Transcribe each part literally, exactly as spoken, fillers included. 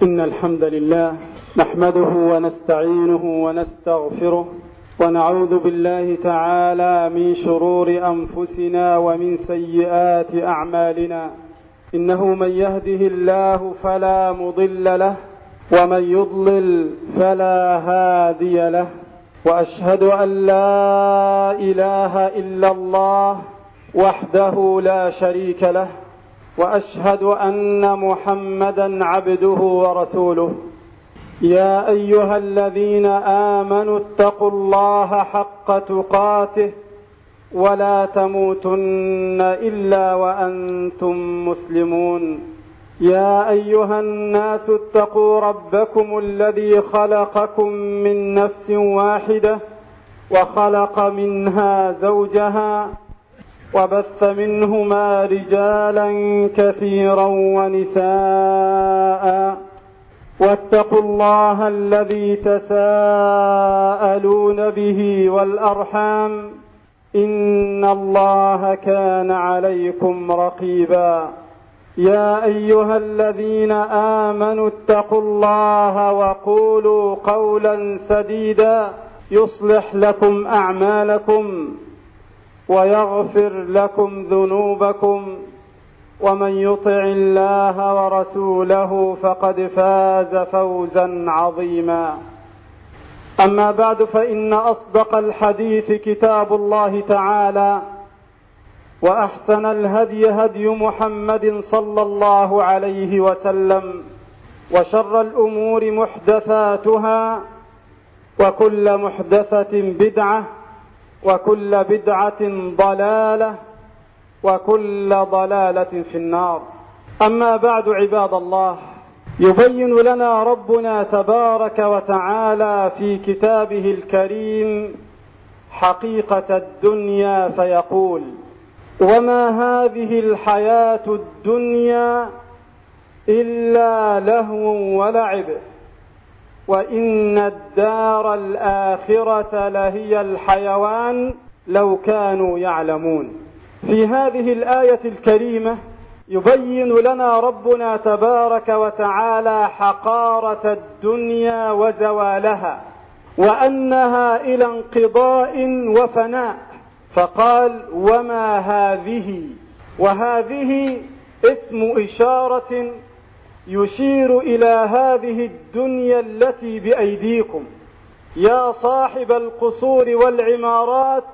إن الحمد لله نحمده ونستعينه ونستغفره ونعوذ بالله تعالى من شرور أنفسنا ومن سيئات أعمالنا. إنه من يهده الله فلا مضل له ومن يضلل فلا هادي له، وأشهد أن لا إله إلا الله وحده لا شريك له، وأشهد أن محمدا عبده ورسوله. يا أيها الذين آمنوا اتقوا الله حق تقاته ولا تموتن إلا وأنتم مسلمون. يا أيها الناس اتقوا ربكم الذي خلقكم من نفس واحدة وخلق منها زوجها وبث منهما رجالا كثيرا ونساء، واتقوا الله الذي تساءلون به والأرحام إن الله كان عليكم رقيبا. يا أيها الذين آمنوا اتقوا الله وقولوا قولا سديدا يصلح لكم أعمالكم ويغفر لكم ذنوبكم، ومن يطع الله ورسوله فقد فاز فوزا عظيما. أما بعد، فإن أصدق الحديث كتاب الله تعالى، وأحسن الهدي هدي محمد صلى الله عليه وسلم، وشر الأمور محدثاتها، وكل محدثة بدعة، وكل بدعة ضلالة، وكل ضلالة في النار. أما بعد، عباد الله، يبين لنا ربنا تبارك وتعالى في كتابه الكريم حقيقة الدنيا فيقول: وما هذه الحياة الدنيا إلا لهو ولعب وإن الدار الآخرة لهي الحيوان لو كانوا يعلمون. في هذه الآية الكريمة يبين لنا ربنا تبارك وتعالى حقارة الدنيا وزوالها، وأنها إلى انقضاء وفناء، فقال: وما هذه. وهذه اسم إشارة يشير إلى هذه الدنيا التي بأيديكم. يا صاحب القصور والعمارات،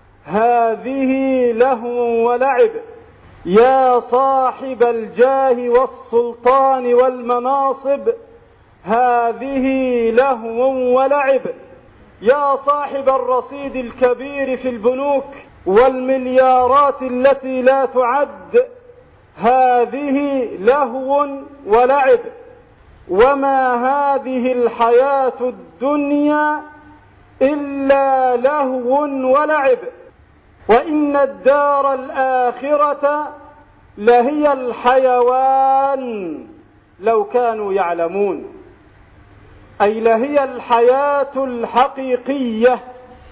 هذه لهو ولعب. يا صاحب الجاه والسلطان والمناصب، هذه لهو ولعب. يا صاحب الرصيد الكبير في البنوك والمليارات التي لا تعد، هذه لهو ولعب. وما هذه الحياة الدنيا إلا لهو ولعب وإن الدار الآخرة لهي الحيوان لو كانوا يعلمون. أي لهي الحياة الحقيقية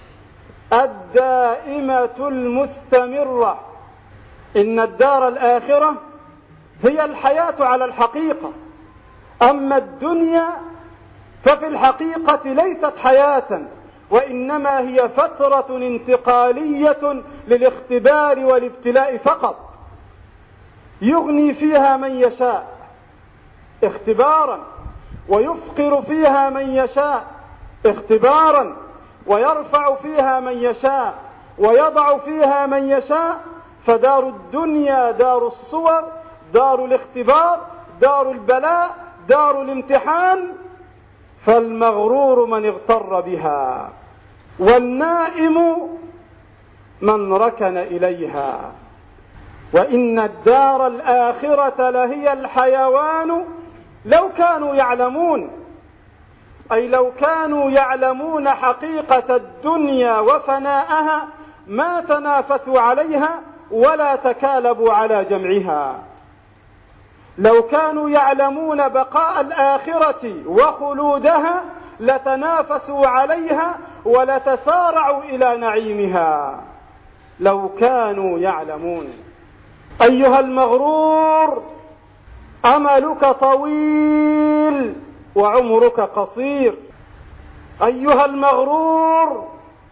الدائمة المستمرة. إن الدار الآخرة هي الحياة على الحقيقة، أما الدنيا ففي الحقيقة ليست حياة، وإنما هي فترة انتقالية للاختبار والابتلاء فقط، يغني فيها من يشاء اختبارا، ويفقر فيها من يشاء اختبارا، ويرفع فيها من يشاء ويضع فيها من يشاء. فدار الدنيا دار الصور، دار الاختبار، دار البلاء، دار الامتحان. فالمغرور من اغتر بها، والنائم من ركن إليها. وإن الدار الآخرة لهي الحيوان لو كانوا يعلمون. أي لو كانوا يعلمون حقيقة الدنيا وفناءها ما تنافسوا عليها ولا تكالبوا على جمعها. لو كانوا يعلمون بقاء الآخرة وخلودها لتنافسوا عليها ولتسارعوا إلى نعيمها لو كانوا يعلمون. أيها المغرور، أملك طويل وعمرك قصير. أيها المغرور،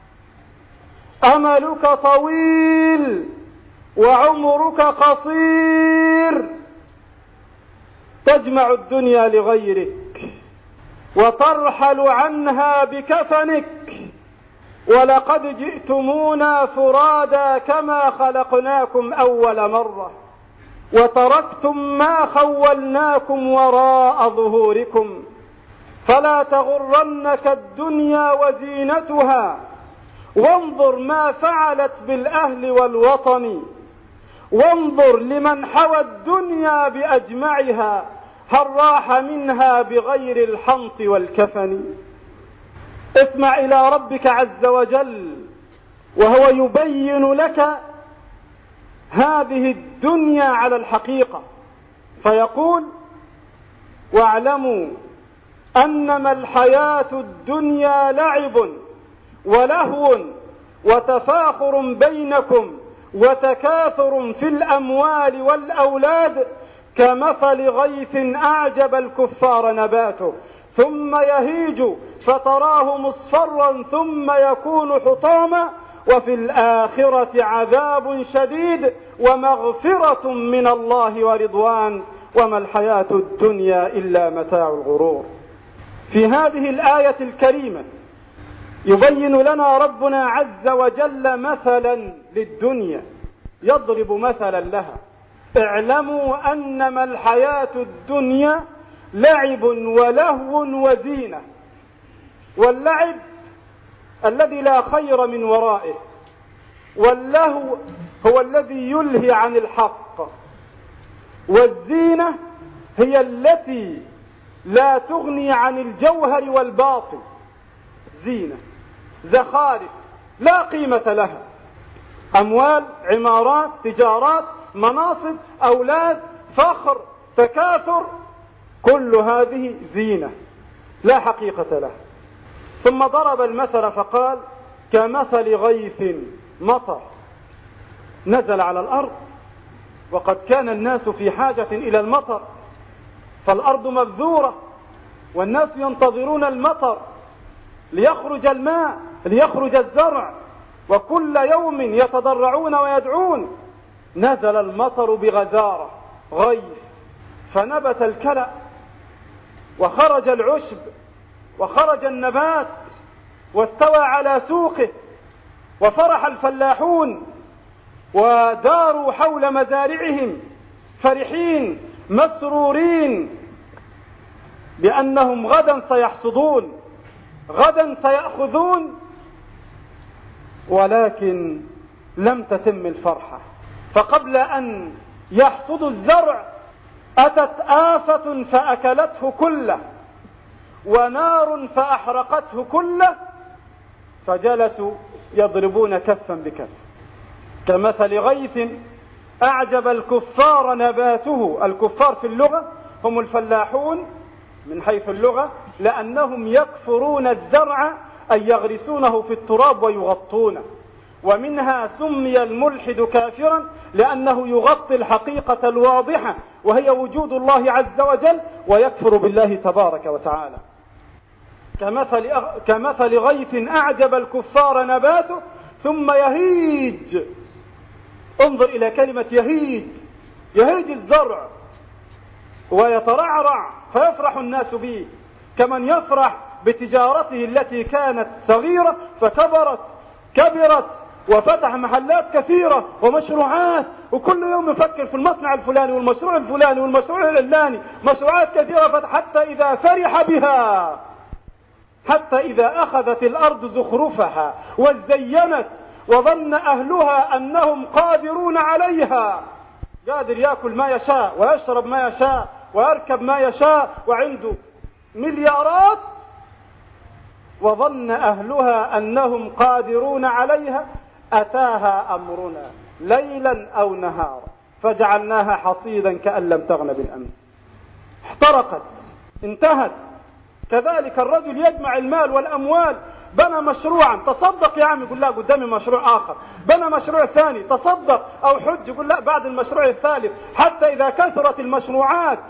أملك طويل وعمرك قصير. تجمع الدنيا لغيرك وترحل عنها بكفنك، ولقد جئتمونا فرادا كما خلقناكم أول مرة، وتركتم ما خولناكم وراء ظهوركم. فلا تغرنك الدنيا وزينتها، وانظر ما فعلت بالأهل والوطن، وانظر لمن حوى الدنيا بأجمعها، هل راح منها بغير الحنط والكفن. اسمع إلى ربك عز وجل وهو يبين لك هذه الدنيا على الحقيقة، فيقول: واعلموا أنما الحياة الدنيا لعب ولهو وتفاخر بينكم وتكاثر في الأموال والأولاد كمثل غيث أعجب الكفار نباته ثم يهيج فتراه مصفرا ثم يكون حطاما وفي الآخرة عذاب شديد ومغفرة من الله ورضوان وما الحياة الدنيا إلا متاع الغرور. في هذه الآية الكريمة يبين لنا ربنا عز وجل مثلا للدنيا، يضرب مثلا لها: اعلموا أنما الحياة الدنيا لعب ولهو وزينة. واللعب الذي لا خير من ورائه، واللهو هو الذي يلهي عن الحق، والزينة هي التي لا تغني عن الجوهر والباطن. زينة، زخارف لا قيمة لها، أموال، عمارات، تجارات، مناصب، أولاد، فخر، تكاثر، كل هذه زينة لا حقيقة لها. ثم ضرب المثل فقال: كمثل غيث مطر نزل على الأرض، وقد كان الناس في حاجة إلى المطر، فالأرض مبذورة والناس ينتظرون المطر ليخرج الماء، ليخرج الزرع، وكل يوم يتضرعون ويدعون. نزل المطر بغزارة غيث، فنبت الكلأ وخرج العشب وخرج النبات واستوى على سوقه، وفرح الفلاحون وداروا حول مزارعهم فرحين مسرورين بأنهم غدا سيحصدون، غدا سيأخذون. ولكن لم تتم الفرحة، فقبل أن يحصدوا الزرع أتت آفة فأكلته كله، ونار فأحرقته كله، فجلسوا يضربون كفا بكف. كمثل غيث أعجب الكفار نباته. الكفار في اللغة هم الفلاحون من حيث اللغة، لأنهم يكفرون الزرع أي يغرسونه في التراب ويغطونه، ومنها سمي الملحد كافرا لأنه يغطي الحقيقة الواضحة وهي وجود الله عز وجل ويكفر بالله تبارك وتعالى. كمثل, كمثل غيث أعجب الكفار نباته ثم يهيج. انظر إلى كلمة يهيج، يهيج الزرع ويترعرع فيفرح الناس به، كمن يفرح بتجارته التي كانت صغيرة فكبرت كبرت وفتح محلات كثيرة ومشروعات، وكل يوم يفكر في المصنع الفلاني والمشروع الفلاني والمشروع العلاني، مشروعات كثيرة، حتى إذا فرح بها، حتى إذا أخذت الأرض زخرفها وزينت وظن أهلها أنهم قادرون عليها، قادر يأكل ما يشاء ويشرب ما يشاء ويركب ما يشاء وعنده مليارات، وظن أهلها أنهم قادرون عليها، أتاها أمرنا ليلا أو نهارا فجعلناها حصيدا كأن لم تغن بالأمس، احترقت انتهت. كذلك الرجل يجمع المال والأموال، بنى مشروعا، تصدق يا عم، يقول لا قدامي مشروع آخر، بنى مشروع ثاني، تصدق أو حج، يقول لا بعد المشروع الثالث، حتى إذا كثرت المشروعات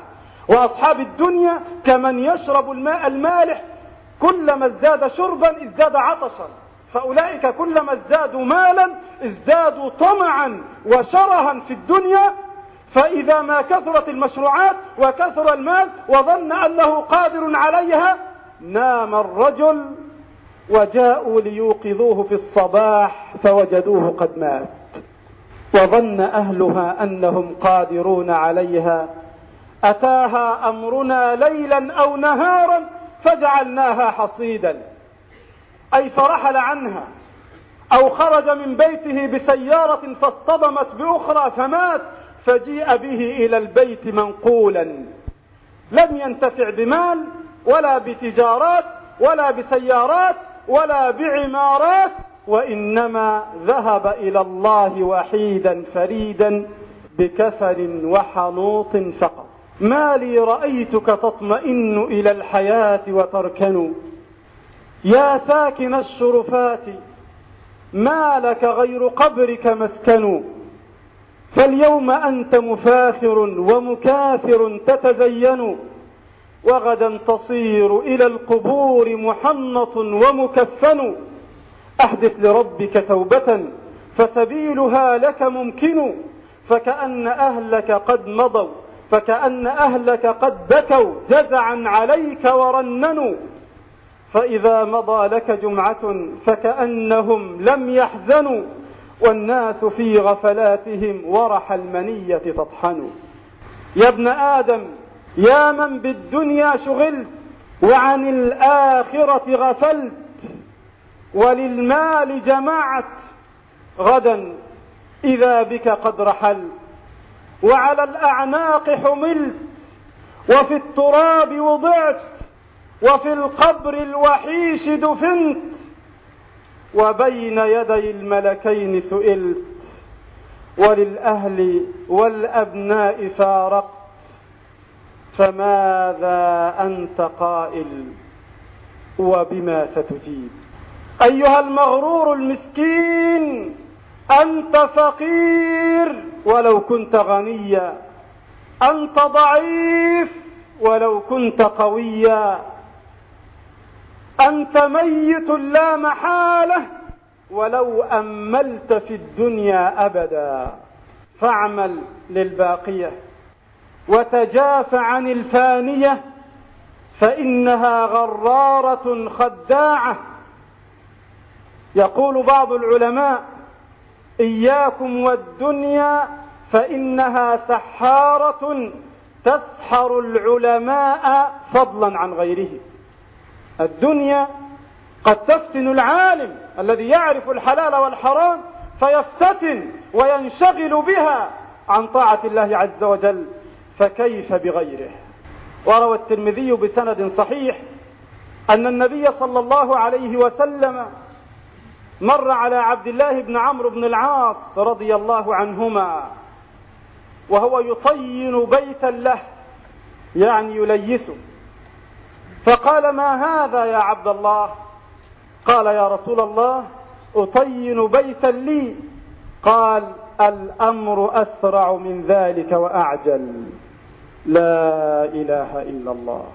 وأصحاب الدنيا كمن يشرب الماء المالح، كلما ازداد شربا ازداد عطشا، فأولئك كلما ازدادوا مالا ازدادوا طمعا وشرها في الدنيا. فإذا ما كثرت المشروعات وكثر المال وظن أنه قادر عليها، نام الرجل وجاءوا ليوقظوه في الصباح فوجدوه قد مات، وظن أهلها أنهم قادرون عليها، أتاها أمرنا ليلا أو نهارا فجعلناها حصيدا، أي فرحل عنها، أو خرج من بيته بسيارة فاصطدمت بأخرى فمات، فجيء به إلى البيت منقولا، لم ينتفع بمال ولا بتجارات ولا بسيارات ولا بعمارات، وإنما ذهب إلى الله وحيدا فريدا بكفن وحنوط فقط. ما لي رأيتك تطمئن إلى الحياة وتركن، يا ساكن الشرفات ما لك غير قبرك مسكن، فاليوم أنت مفاخر ومكاثر تتزين، وغدا تصير إلى القبور محنط ومكفن، أحدث لربك توبة فسبيلها لك ممكن، فكأن أهلك قد مضوا فكأن أهلك قد بكوا جزعا عليك ورننوا، فإذا مضى لك جمعة فكأنهم لم يحزنوا، والناس في غفلاتهم ورح المنية تطحن. يا ابن آدم يا من بالدنيا شغلت وعن الآخرة غفلت، وللمال جمعت، غدا إذا بك قد رحلت، وعلى الأعناق حملت، وفي التراب وضعت، وفي القبر الوحيش دفنت، وبين يدي الملكين سئلت، وللأهل والأبناء فارقت، فماذا أنت قائل وبما ستجيب؟ أيها المغرور المسكين، أنت فقير ولو كنت غنيا، أنت ضعيف ولو كنت قويا، أنت ميت لا محالة ولو أملت في الدنيا أبدا، فاعمل للباقية وتجاف عن الفانية، فإنها غرارة خداعة. يقول بعض العلماء: إياكم والدنيا فإنها سحارة تسحر العلماء فضلا عن غيره. الدنيا قد تفتن العالم الذي يعرف الحلال والحرام فيفتتن وينشغل بها عن طاعة الله عز وجل، فكيف بغيره؟ وروى الترمذي بسند صحيح أن النبي صلى الله عليه وسلم مر على عبد الله بن عمرو بن العاص رضي الله عنهما وهو يطين بيتا له، يعني يليسه، فقال: ما هذا يا عبد الله؟ قال: يا رسول الله أطين بيتا لي. قال: الأمر أسرع من ذلك وأعجل. لا إله إلا الله.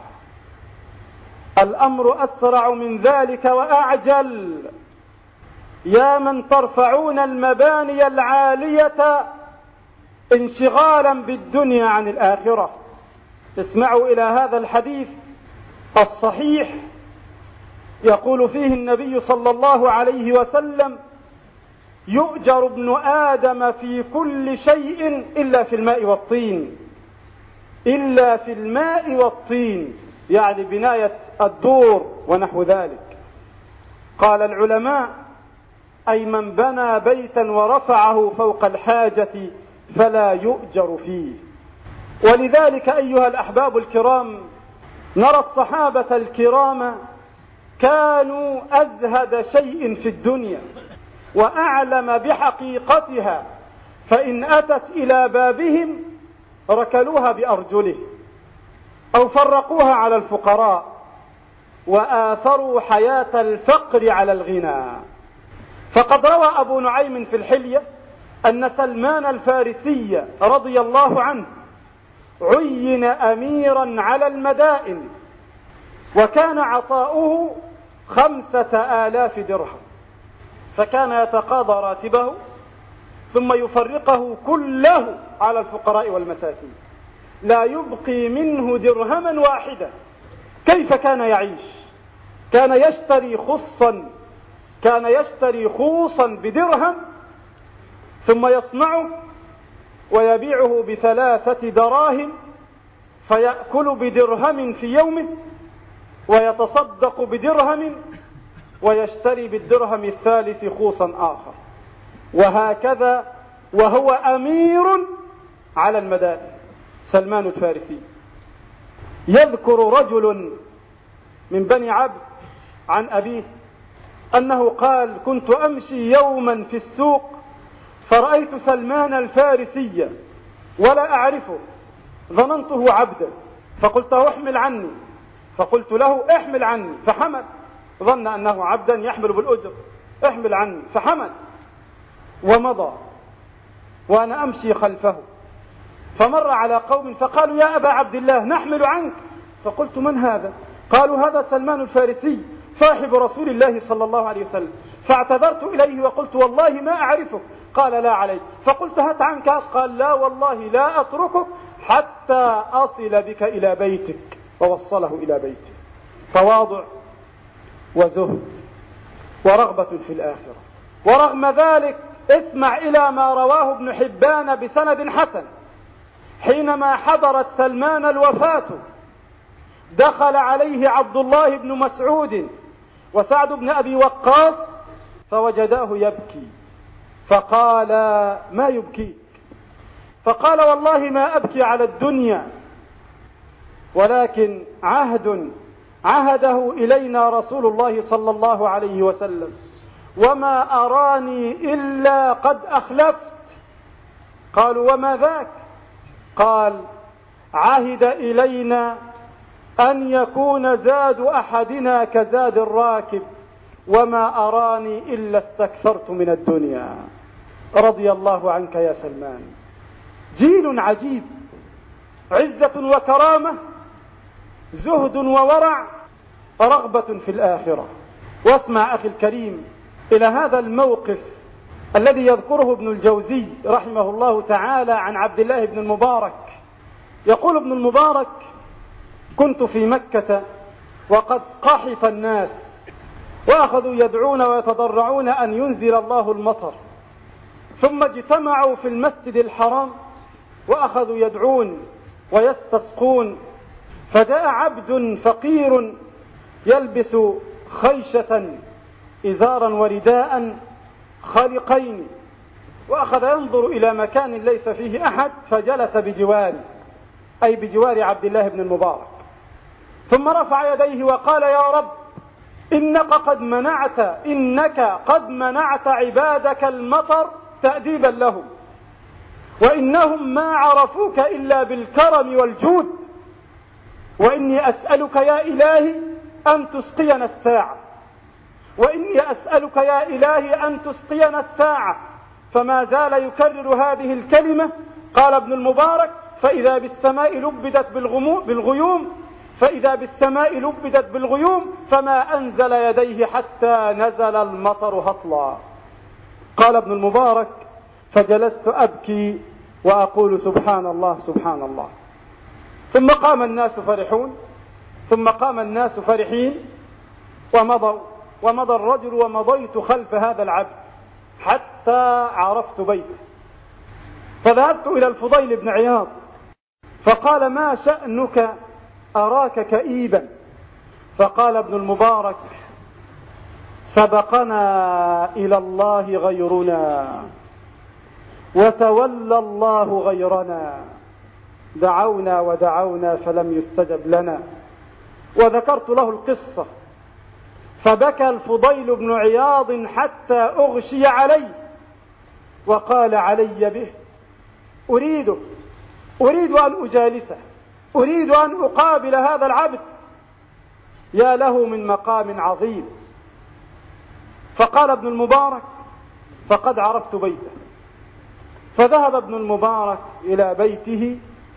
الأمر أسرع من ذلك وأعجل. يا من ترفعون المباني العالية انشغالا بالدنيا عن الآخرة، اسمعوا إلى هذا الحديث الصحيح، يقول فيه النبي صلى الله عليه وسلم: يؤجر ابن آدم في كل شيء إلا في الماء والطين، إلا في الماء والطين، يعني بناية الدور ونحو ذلك. قال العلماء: أي من بنى بيتا ورفعه فوق الحاجة فلا يؤجر فيه. ولذلك أيها الأحباب الكرام، نرى الصحابة الكرام كانوا أزهد شيء في الدنيا وأعلم بحقيقتها، فإن أتت إلى بابهم ركلوها بأرجله أو فرقوها على الفقراء، وآثروا حياة الفقر على الغنى. فقد روى أبو نعيم في الحلية أن سلمان الفارسي رضي الله عنه عين أميرا على المدائن، وكان عطاؤه خمسة آلاف درهم، فكان يتقاضى راتبه ثم يفرقه كله على الفقراء والمساكين، لا يبقي منه درهما واحدا. كيف كان يعيش؟ كان يشتري خصا كان يشتري خوصا بدرهم ثم يصنعه ويبيعه بثلاثة دراهم، فيأكل بدرهم في يومه ويتصدق بدرهم ويشتري بالدرهم الثالث خوصا آخر، وهكذا وهو أمير على المدائن. سلمان الفارسي يذكر رجل من بني عبد عن أبيه أنه قال: كنت أمشي يوما في السوق فرأيت سلمان الفارسي ولا أعرفه، ظننته عبدا فقلت له: احمل عني، فقلت له: احمل عني، فحمل، ظن أنه عبدا يحمل بالأجر، احمل عني، فحمل ومضى، وأنا أمشي خلفه، فمر على قوم فقالوا: يا أبا عبد الله نحمل عنك، فقلت: من هذا؟ قالوا: هذا سلمان الفارسي صاحب رسول الله صلى الله عليه وسلم. فاعتذرت إليه وقلت: والله ما أعرفك. قال: لا عليك. فقلت: هات عنك. قال: لا والله لا أتركك حتى أصل بك إلى بيتك، ووصله إلى بيته. تواضع وزهد ورغبة في الآخرة. ورغم ذلك اسمع إلى ما رواه ابن حبان بسند حسن: حينما حضرت سلمان الوفاة دخل عليه عبد الله بن مسعود وسعد بن أبي وقاص فوجداه يبكي، فقال: ما يبكيك؟ فقال: والله ما أبكي على الدنيا، ولكن عهد عهده إلينا رسول الله صلى الله عليه وسلم، وما أراني إلا قد أخلفت. قالوا: وما ذاك؟ قال: عهد إلينا أن يكون زاد أحدنا كزاد الراكب، وما أراني إلا استكثرت من الدنيا. رضي الله عنك يا سلمان. جيل عجيب، عزة وكرامة، زهد وورع، رغبة في الآخرة. واسمع أخي الكريم إلى هذا الموقف الذي يذكره ابن الجوزي رحمه الله تعالى عن عبد الله بن المبارك. يقول ابن المبارك: كنت في مكة وقد قحط الناس وأخذوا يدعون ويتضرعون أن ينزل الله المطر، ثم اجتمعوا في المسجد الحرام وأخذوا يدعون ويستسقون، فجاء عبد فقير يلبس خيشة إزارا ورداء خلقين، وأخذ ينظر إلى مكان ليس فيه أحد فجلس بجواره، أي بجوار عبد الله بن المبارك، ثم رفع يديه وقال: يا رب إنك قد منعت إنك قد منعت عبادك المطر تأديبا لهم، وإنهم ما عرفوك إلا بالكرم والجود، وإني أسألك يا إلهي أن تسقينا الساعة، وإني أسألك يا إلهي أن تسقينا الساعة. فما زال يكرر هذه الكلمة. قال ابن المبارك: فإذا بالسماء لبدت بالغيوم فإذا بالسماء لبدت بالغيوم فما أنزل يديه حتى نزل المطر هطلا. قال ابن المبارك: فجلست أبكي وأقول: سبحان الله سبحان الله. ثم قام الناس فرحون، ثم قام الناس فرحين ومضوا، ومضى الرجل ومضيت خلف هذا العبد حتى عرفت بيته، فذهبت إلى الفضيل بن عياض فقال: ما شأنك أراك كئيبا؟ فقال ابن المبارك: سبقنا إلى الله غيرنا وتولى الله غيرنا، دعونا ودعونا فلم يستجب لنا. وذكرت له القصة، فبكى الفضيل بن عياض حتى أغشي عليه، وقال: علي به، أريده أريد أن أجالسه، أريد أن أقابل هذا العبد، يا له من مقام عظيم. فقال ابن المبارك: فقد عرفت بيته. فذهب ابن المبارك إلى بيته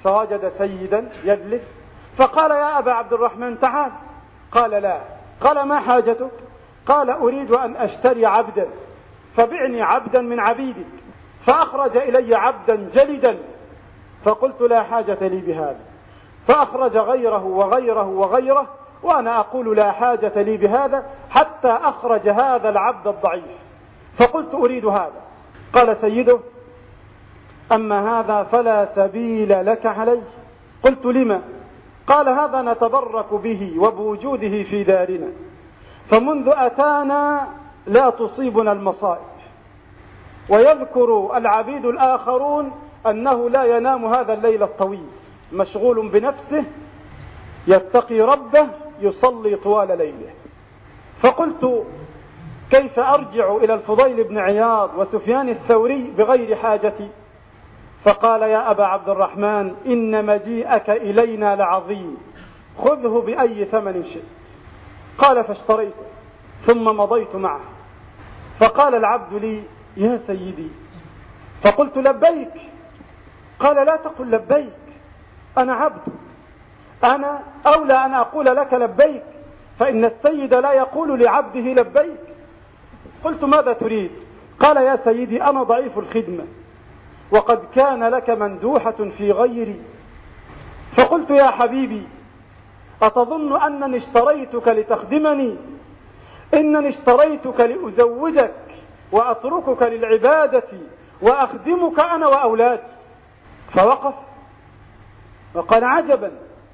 فوجد سيدا يجلس فقال يا أبا عبد الرحمن تعال. قال لا. قال ما حاجتك؟ قال أريد أن أشتري عبدا فبعني عبدا من عبيدك. فأخرج إلي عبدا جلدا فقلت لا حاجة لي بهذا. فأخرج غيره وغيره وغيره وأنا أقول لا حاجة لي بهذا حتى أخرج هذا العبد الضعيف فقلت أريد هذا. قال سيده أما هذا فلا سبيل لك عليه. قلت لما؟ قال هذا نتبرك به وبوجوده في دارنا فمنذ أتانا لا تصيبنا المصائب. ويذكر العبيد الآخرون أنه لا ينام هذا الليل الطويل مشغول بنفسه يتقي ربه يصلي طوال ليله. فقلت كيف أرجع إلى الفضيل بن عياض وسفيان الثوري بغير حاجتي؟ فقال يا أبا عبد الرحمن إن مجيئك إلينا لعظيم خذه بأي ثمن شئت. قال فاشتريته ثم مضيت معه. فقال العبد لي يا سيدي. فقلت لبيك. قال لا تقل لبيك أنا عبد أنا أولى أن أقول لك لبيك فإن السيد لا يقول لعبده لبيك. قلت ماذا تريد؟ قال يا سيدي أنا ضعيف الخدمة وقد كان لك مندوحة في غيري. فقلت يا حبيبي أتظن أنني اشتريتك لتخدمني؟ إنني اشتريتك لأزوجك وأتركك للعبادة وأخدمك أنا وأولادي. فوقف وقال عجبا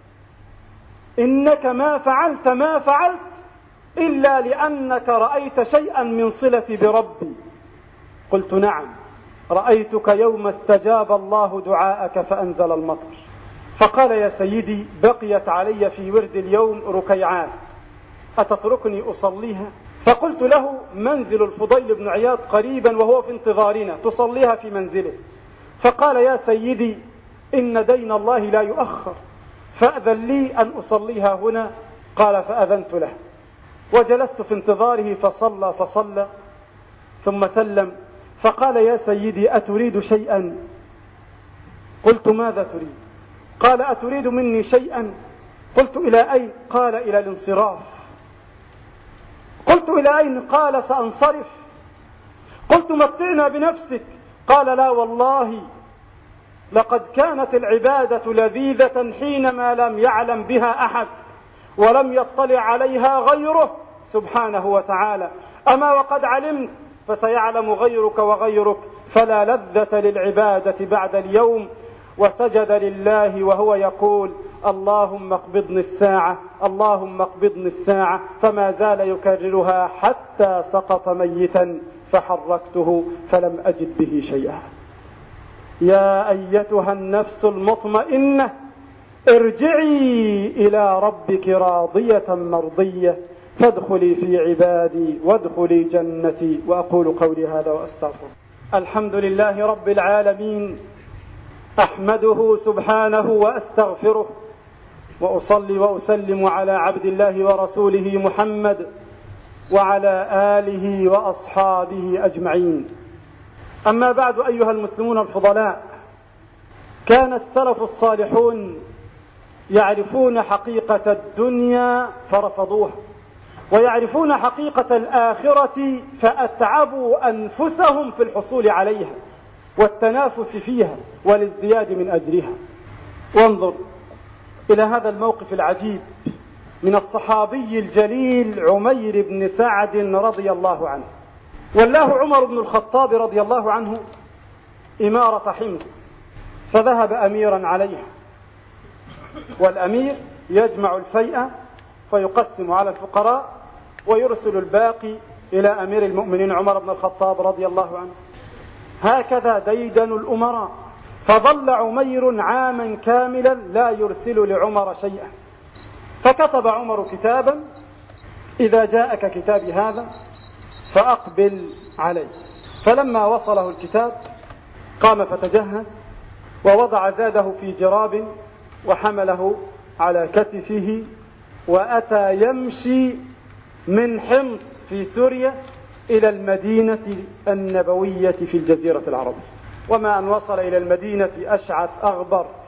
إنك ما فعلت ما فعلت إلا لأنك رأيت شيئا من صلتي بربي. قلت نعم رأيتك يوم استجاب الله دعاءك فأنزل المطر. فقال يا سيدي بقيت علي في ورد اليوم ركيعات أتتركني أصليها؟ فقلت له منزل الفضيل بن عياض قريبا وهو في انتظارنا تصليها في منزله. فقال يا سيدي إن دين الله لا يؤخر فأذن لي أن أصليها هنا. قال فأذنت له وجلست في انتظاره فصلى فصلى ثم سلم. فقال يا سيدي أتريد شيئا؟ قلت ماذا تريد؟ قال أتريد مني شيئا؟ قلت إلى أين؟ قال إلى الانصراف. قلت إلى أين؟ قال سأنصرف. قلت متعنا بنفسك. قال لا والله لقد كانت العبادة لذيذة حينما لم يعلم بها أحد ولم يطلع عليها غيره سبحانه وتعالى أما وقد علمت فسيعلم غيرك وغيرك فلا لذة للعبادة بعد اليوم. وسجد لله وهو يقول اللهم اقبضني الساعة اللهم اقبضني الساعة فما زال يكررها حتى سقط ميتا فحركته فلم أجد به شيئا. يا أيتها النفس المطمئنة ارجعي إلى ربك راضية مرضية فادخلي في عبادي وادخلي جنتي. وأقول قولي هذا وأستغفر. الحمد لله رب العالمين أحمده سبحانه وأستغفره وأصلي وأسلم على عبد الله ورسوله محمد وعلى آله وأصحابه أجمعين. أما بعد أيها المسلمون الفضلاء كان السلف الصالحون يعرفون حقيقة الدنيا فرفضوها ويعرفون حقيقة الآخرة فأتعبوا أنفسهم في الحصول عليها والتنافس فيها والازدياد من أجرها. وانظر إلى هذا الموقف العجيب من الصحابي الجليل عمير بن سعد رضي الله عنه. والله عمر بن الخطاب رضي الله عنه إمارة حمص فذهب أميرا عليها والأمير يجمع الفيئة فيقسم على الفقراء ويرسل الباقي إلى أمير المؤمنين عمر بن الخطاب رضي الله عنه. هكذا ديدن الأمراء. فظل عمير عاما كاملا لا يرسل لعمر شيئا. فكتب عمر كتابا إذا جاءك كتابي هذا فأقبل عليه. فلما وصله الكتاب قام فتجهز ووضع زاده في جراب وحمله على كتفه وأتى يمشي من حمص في سوريا إلى المدينة النبوية في الجزيرة العربية. وما أن وصل إلى المدينة أشعث أغبر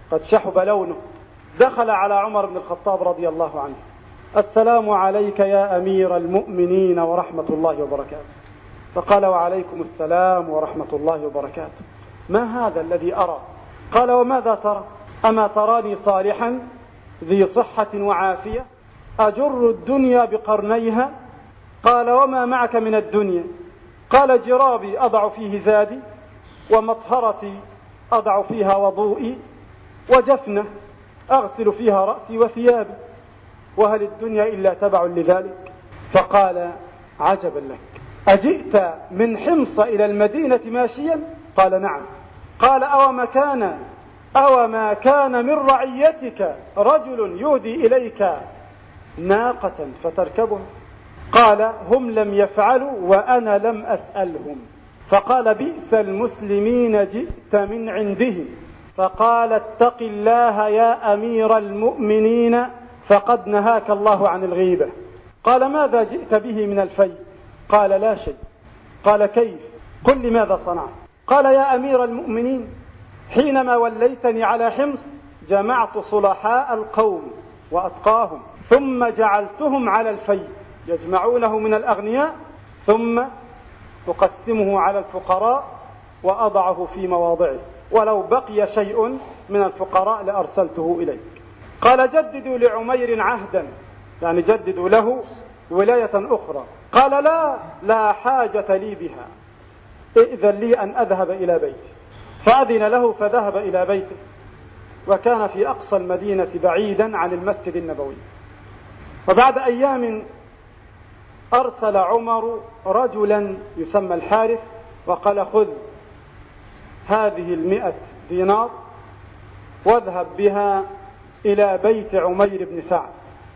قد شحب لونه، دخل على عمر بن الخطاب رضي الله عنه: السلام عليك يا أمير المؤمنين ورحمة الله وبركاته. فقال: وعليكم السلام ورحمة الله وبركاته. ما هذا الذي أرى؟ قال: وماذا ترى؟ أما تراني صالحا ذي صحة وعافية أجر الدنيا بقرنيها؟ قال: وما معك من الدنيا؟ قال: جرابي أضع فيه زادي، ومطهرتي أضع فيها وضوئي، وجفنة أغسل فيها رأسي وثيابي، وهل الدنيا إلا تبع لذلك؟ فقال: عجبا لك، أجئت من حمص إلى المدينة ماشيا؟ قال: نعم. قال: أو ما كان أو ما كان من رعيتك رجل يهدي إليك ناقة فتركبها؟ قال: هم لم يفعلوا وأنا لم أسألهم. فقال: بئس المسلمين جئت من عندهم. فقال: اتق الله يا أمير المؤمنين فقد نهاك الله عن الغيبة. قال: ماذا جئت به من الفيء؟ قال: لا شيء. قال: كيف؟ قل لي ماذا صنعت؟ قال: يا أمير المؤمنين، حينما وليتني على حمص جمعت صلحاء القوم وأتقاهم، ثم جعلتهم على الفيء يجمعونه من الأغنياء، ثم أقسمه على الفقراء وأضعه في مواضعه، ولو بقي شيء من الفقراء لأرسلته إليك. قال: جددوا لعمير عهدا، يعني جددوا له ولاية أخرى. قال: لا لا حاجة لي بها، ائذن لي أن أذهب إلى بيتي. فأذن له فذهب إلى بيته، وكان في أقصى المدينة بعيدا عن المسجد النبوي. وبعد أيام أرسل عمر رجلا يسمى الحارث وقال: خذ هذه المئة دينار واذهب بها إلى بيت عمير بن سعد،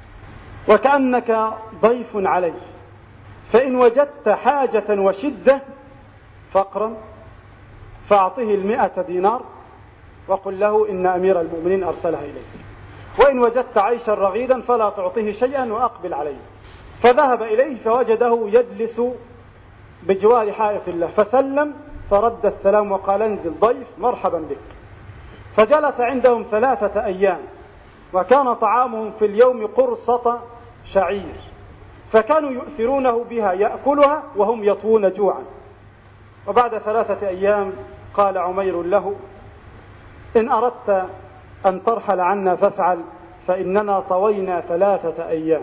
وكأنك ضيف عليه، فإن وجدت حاجة وشدة فقرا فأعطه المئة دينار وقل له إن أمير المؤمنين أرسلها إليك، وإن وجدت عيشا رغيدا فلا تعطيه شيئا وأقبل عليه. فذهب إليه فوجده يجلس بجوار حائط الله، فسلم فرد السلام وقال: انزل ضيف مرحبا بك. فجلس عندهم ثلاثة أيام، وكان طعامهم في اليوم قرصة شعير، فكانوا يؤثرونه بها يأكلها وهم يطوون جوعا. وبعد ثلاثة أيام قال عمير له: إن أردت أن ترحل عنا فافعل، فإننا طوينا ثلاثة أيام.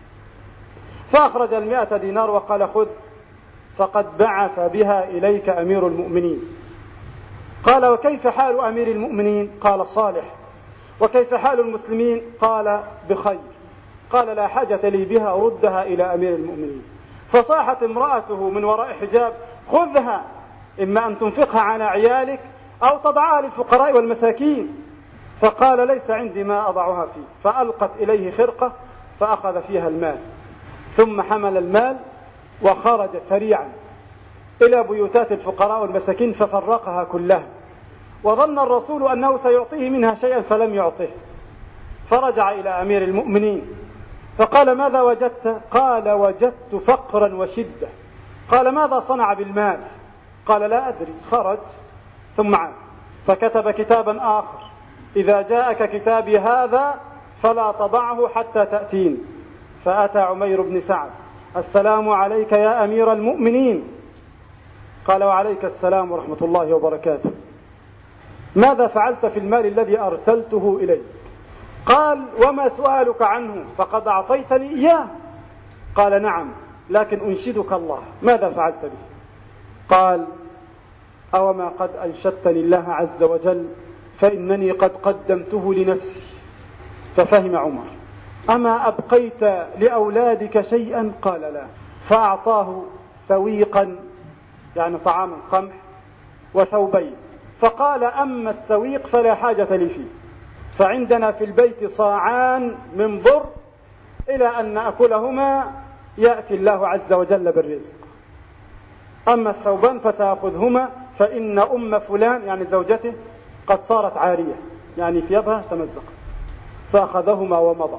فأخرج المئة دينار وقال: خذ، فقد بعث بها إليك أمير المؤمنين. قال: وكيف حال أمير المؤمنين؟ قال: صالح. وكيف حال المسلمين؟ قال: بخير. قال: لا حاجة لي بها، ردها إلى أمير المؤمنين. فصاحت امرأته من وراء حجاب: خذها، إما أن تنفقها على عيالك أو تضعها للفقراء والمساكين. فقال: ليس عندي ما أضعها فيه. فألقت إليه خرقة فأخذ فيها المال، ثم حمل المال وخرج سريعا إلى بيوتات الفقراء والمساكين ففرقها كلها، وظن الرسول أنه سيعطيه منها شيئا فلم يعطه. فرجع إلى أمير المؤمنين فقال: ماذا وجدت؟ قال: وجدت فقرا وشدة. قال: ماذا صنع بالمال؟ قال: لا أدري. خرج ثم عاد فكتب كتابا آخر: إذا جاءك كتابي هذا فلا تضعه حتى تأتيني. فأتى عمير بن سعد: السلام عليك يا أمير المؤمنين. قال: وعليك السلام ورحمة الله وبركاته. ماذا فعلت في المال الذي أرسلته إليك؟ قال: وما سؤالك عنه؟ فقد أعطيتني إياه. قال: نعم، لكن أنشدك الله، ماذا فعلت به؟ قال: أوما قد أنشدتني الله عز وجل فإنني قد قدمته لنفسي. ففهم عمر: أما أبقيت لأولادك شيئا؟ قال: لا. فأعطاه سويقا، يعني طعاما قمح، وثوبين. فقال: أما السويق فلا حاجة لي فيه، فعندنا في البيت صاعان من بر، إلى أن نأكلهما يأتي الله عز وجل بالرزق. أما الثوبان فسأخذهما، فإن أم فلان، يعني زوجته، قد صارت عارية، يعني ثيابها تمزقت. فأخذهما ومضى.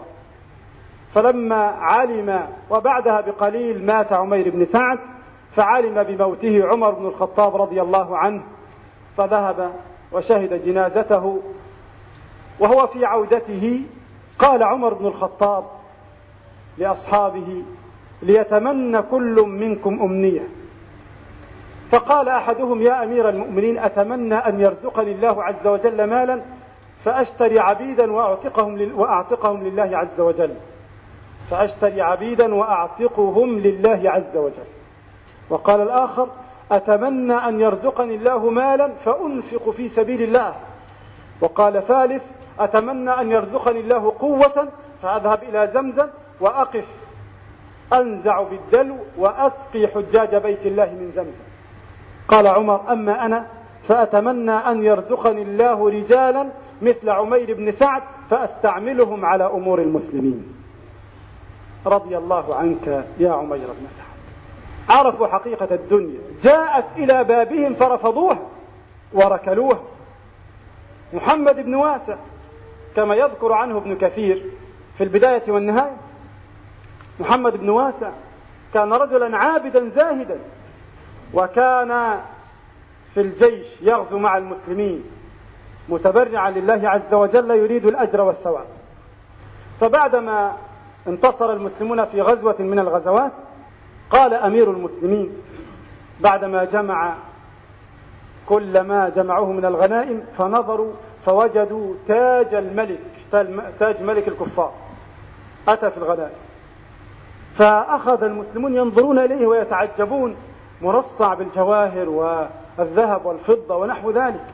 فلما علم، وبعدها بقليل مات عمير بن سعد، فعلم بموته عمر بن الخطاب رضي الله عنه، فذهب وشهد جنازته وهو في عودته قال عمر بن الخطاب لأصحابه: ليتمنى كل منكم أمنية. فقال أحدهم: يا أمير المؤمنين، أتمنى أن يرزقني الله عز وجل مالا فأشتري عبيدا وأعتقهم, وأعتقهم لله عز وجل فأشتري عبيدا وأعتقهم لله عز وجل. وقال الآخر: أتمنى أن يرزقني الله مالا فأنفق في سبيل الله. وقال ثالث: أتمنى أن يرزقني الله قوة فأذهب إلى زمزم وأقف أنزع بالدلو وأسقي حجاج بيت الله من زمزم. قال عمر: أما أنا فأتمنى أن يرزقني الله رجالا مثل عمير بن سعد فأستعملهم على أمور المسلمين. رضي الله عنك يا عمير بن سعد. عرفوا حقيقة الدنيا، جاءت إلى بابهم فرفضوها وركلوها. محمد بن واسع كما يذكر عنه ابن كثير في البداية والنهاية، محمد بن واسع كان رجلا عابدا زاهدا، وكان في الجيش يغزو مع المسلمين متبرعا لله عز وجل يريد الأجر والثواب. فبعدما انتصر المسلمون في غزوة من الغزوات قال أمير المسلمين بعدما جمع كل ما جمعوه من الغنائم فنظروا فوجدوا تاج الملك، تاج ملك الكفار أتى في الغنائم، فأخذ المسلمون ينظرون إليه ويتعجبون، مرصع بالجواهر والذهب والفضة ونحو ذلك.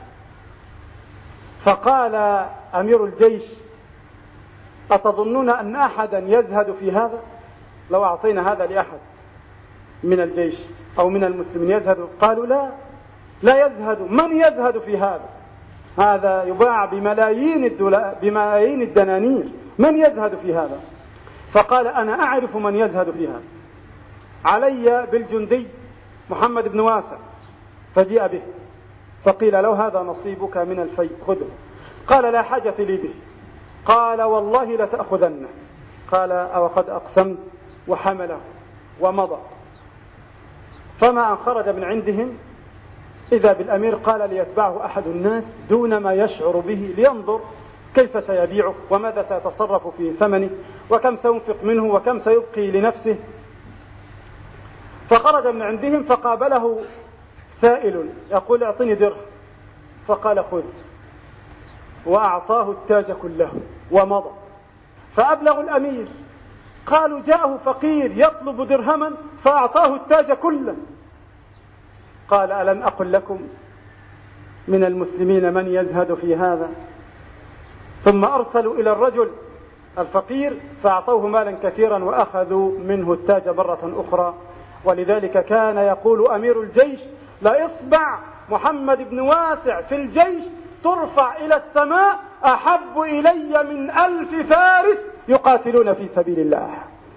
فقال أمير الجيش: أتظنون أن أحدا يزهد في هذا؟ لو أعطينا هذا لأحد من الجيش أو من المسلمين يزهد؟ قالوا: لا لا يزهد. من يزهد في هذا؟ هذا يباع بملايين الدولار بملايين الدنانير، من يزهد في هذا؟ فقال: أنا أعرف من يزهد في هذا، علي بالجندي محمد بن واسع. فجيء به فقيل له: هذا نصيبك من الفيء، خذه. قال: لا حاجة لي به. قال: والله لتأخذنه. قال: أو قد أقسمت؟ وحمله ومضى. فما أن خرج من عندهم إذا بالأمير قال ليتبعه أحد الناس دون ما يشعر به لينظر كيف سيبيعه وماذا سيتصرف في ثمنه وكم سينفق منه وكم سيبقي لنفسه. فخرج من عندهم فقابله سائل يقول: اعطني درهم. فقال: خذ. وأعطاه التاج كله ومضى. فأبلغ الأمير، قالوا: جاءه فقير يطلب درهما فأعطاه التاج كله. قال: ألم أقل لكم من المسلمين من يزهد في هذا؟ ثم أرسلوا إلى الرجل الفقير فأعطوه مالا كثيرا وأخذوا منه التاج مرة أخرى. ولذلك كان يقول أمير الجيش: لإصبع محمد بن واسع في الجيش ترفع إلى السماء أحب إلي من ألف فارس يقاتلون في سبيل الله.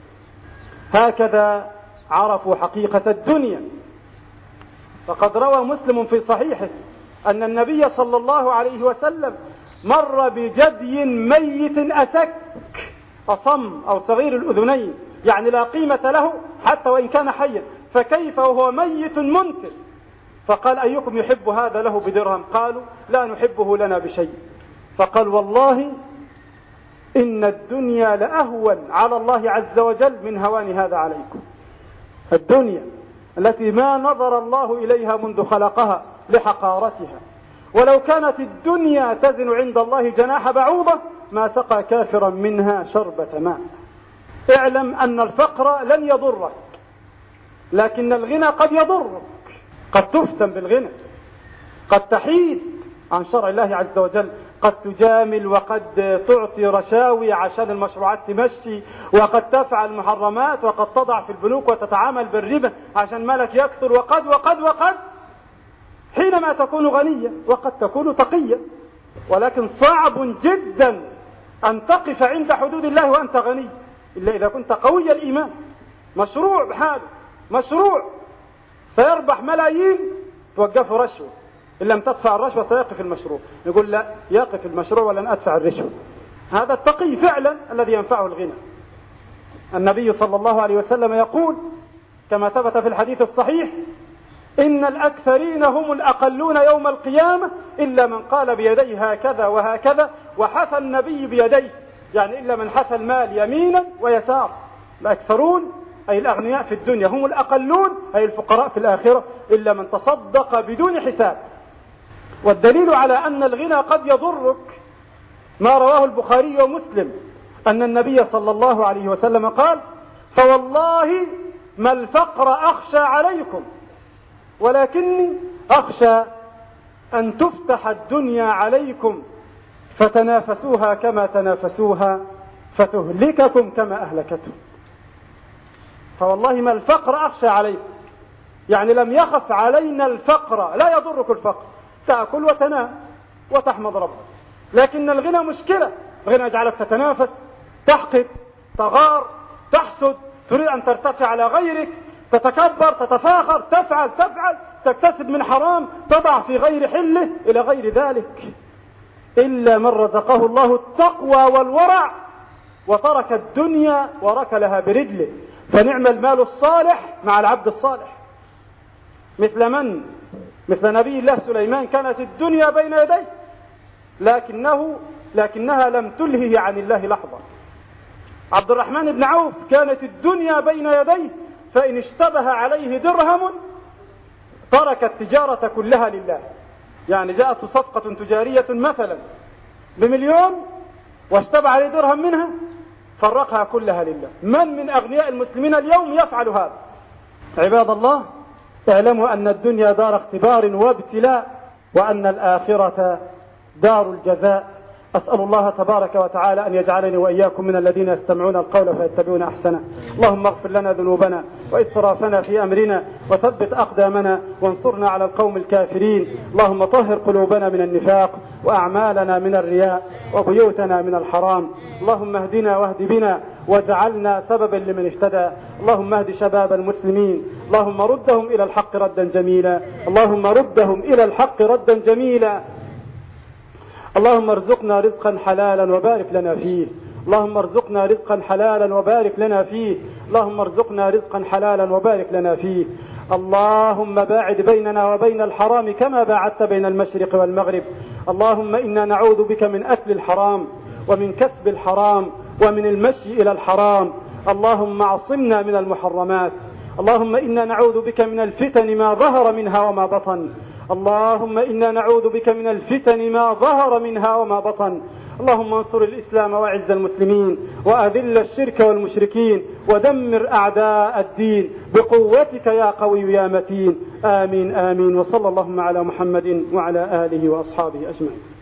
هكذا عرفوا حقيقة الدنيا. فقد روى مسلم في صحيحه أن النبي صلى الله عليه وسلم مر بجدي ميت أسك أصم أو صغير الأذنين، يعني لا قيمة له حتى وإن كان حيا، فكيف وهو ميت منتن؟ فقال: أيكم يحب هذا له بدرهم؟ قالوا: لا نحبه لنا بشيء. فقال: والله إن الدنيا لأهون على الله عز وجل من هوان هذا عليكم. الدنيا التي ما نظر الله إليها منذ خلقها لحقارتها، ولو كانت الدنيا تزن عند الله جناح بعوضة ما سقى كافرا منها شربة ماء. اعلم أن الفقر لن يضرك، لكن الغنى قد يضرك. قد تفتن بالغنى، قد تحيد عن شرع الله عز وجل، قد تجامل وقد تعطي رشاوي عشان المشروعات تمشي، وقد تفعل محرمات، وقد تضع في البنوك وتتعامل بالربا عشان مالك يكثر، وقد وقد وقد حينما تكون غنيا، وقد تكون تقيا. ولكن صعب جدا أن تقف عند حدود الله وأنت غني إلا إذا كنت قوي الإيمان. مشروع بحاله، مشروع سيربح ملايين توقفه رشوة، إن لم تدفع الرشوة سيقف المشروع. يقول: لا، يقف المشروع ولن أدفع الرشوة. هذا التقي فعلا الذي ينفعه الغنى. النبي صلى الله عليه وسلم يقول كما ثبت في الحديث الصحيح: إن الأكثرين هم الأقلون يوم القيامة إلا من قال بيديه هكذا وهكذا وحث النبي بيديه، يعني إلا من حث المال يمينا ويسار. الأكثرون أي الأغنياء في الدنيا هم الأقلون أي الفقراء في الآخرة إلا من تصدق بدون حساب. والدليل على أن الغنى قد يضرك ما رواه البخاري ومسلم أن النبي صلى الله عليه وسلم قال: فوالله ما الفقر أخشى عليكم ولكني أخشى أن تفتح الدنيا عليكم فتنافسوها كما تنافسوها فتهلككم كما أهلكتهم. فوالله ما الفقر أخشى عليكم، يعني لم يخف علينا الفقر، لا يضرك الفقر، تأكل وتنام وتحمد ربك. لكن الغنى مشكلة، الغنى يجعلك تتنافس، تحقد، تغار، تحسد، تريد أن ترتفع على غيرك، تتكبر، تتفاخر، تفعل تفعل تكتسب من حرام، تضع في غير حله إلى غير ذلك. إلا من رزقه الله التقوى والورع وترك الدنيا وركلها برجله، فنعم المال الصالح مع العبد الصالح. مثل من؟ مثل نبي الله سليمان، كانت الدنيا بين يديه لكنه لكنها لم تلهه عن الله لحظة. عبد الرحمن بن عوف كانت الدنيا بين يديه فإن اشتبه عليه درهم ترك التجارة كلها لله. يعني جاءت صفقة تجارية مثلا بمليون واشتبه عليه درهم منها فرقها كلها لله. من من أغنياء المسلمين اليوم يفعل هذا؟ عباد الله، اعلموا أن الدنيا دار اختبار وابتلاء وأن الآخرة دار الجزاء. أسأل الله تبارك وتعالى أن يجعلني وإياكم من الذين يستمعون القول فيتبعون أحسنه. اللهم اغفر لنا ذنوبنا وإسرافنا في أمرنا وثبت أقدامنا وانصرنا على القوم الكافرين. اللهم طهر قلوبنا من النفاق وأعمالنا من الرياء وبيوتنا من الحرام. اللهم اهدنا واهد بنا واجعلنا سببا لمن اهتدى. اللهم اهد شباب المسلمين، اللهم ردهم إلى الحق ردا جميلا، اللهم ردهم إلى الحق ردا جميلا. اللهم ارزقنا رزقا حلالا وبارك لنا فيه، اللهم ارزقنا رزقا حلالا وبارك لنا فيه، اللهم ارزقنا رزقا حلالا وبارك لنا فيه. اللهم باعد بيننا وبين الحرام كما باعدت بين المشرق والمغرب. اللهم إنا نعوذ بك من أكل الحرام ومن كسب الحرام ومن المشي إلى الحرام. اللهم اعصمنا من المحرمات. اللهم إنا نعوذ بك من الفتن ما ظهر منها وما بطن. اللهم إنا نعوذ بك من الفتن ما ظهر منها وما بطن. اللهم انصر الإسلام وأعز المسلمين وأذل الشرك والمشركين ودمر أعداء الدين بقوتك يا قوي يا متين. آمين آمين. وصلى اللهم على محمد وعلى آله وأصحابه أجمعين.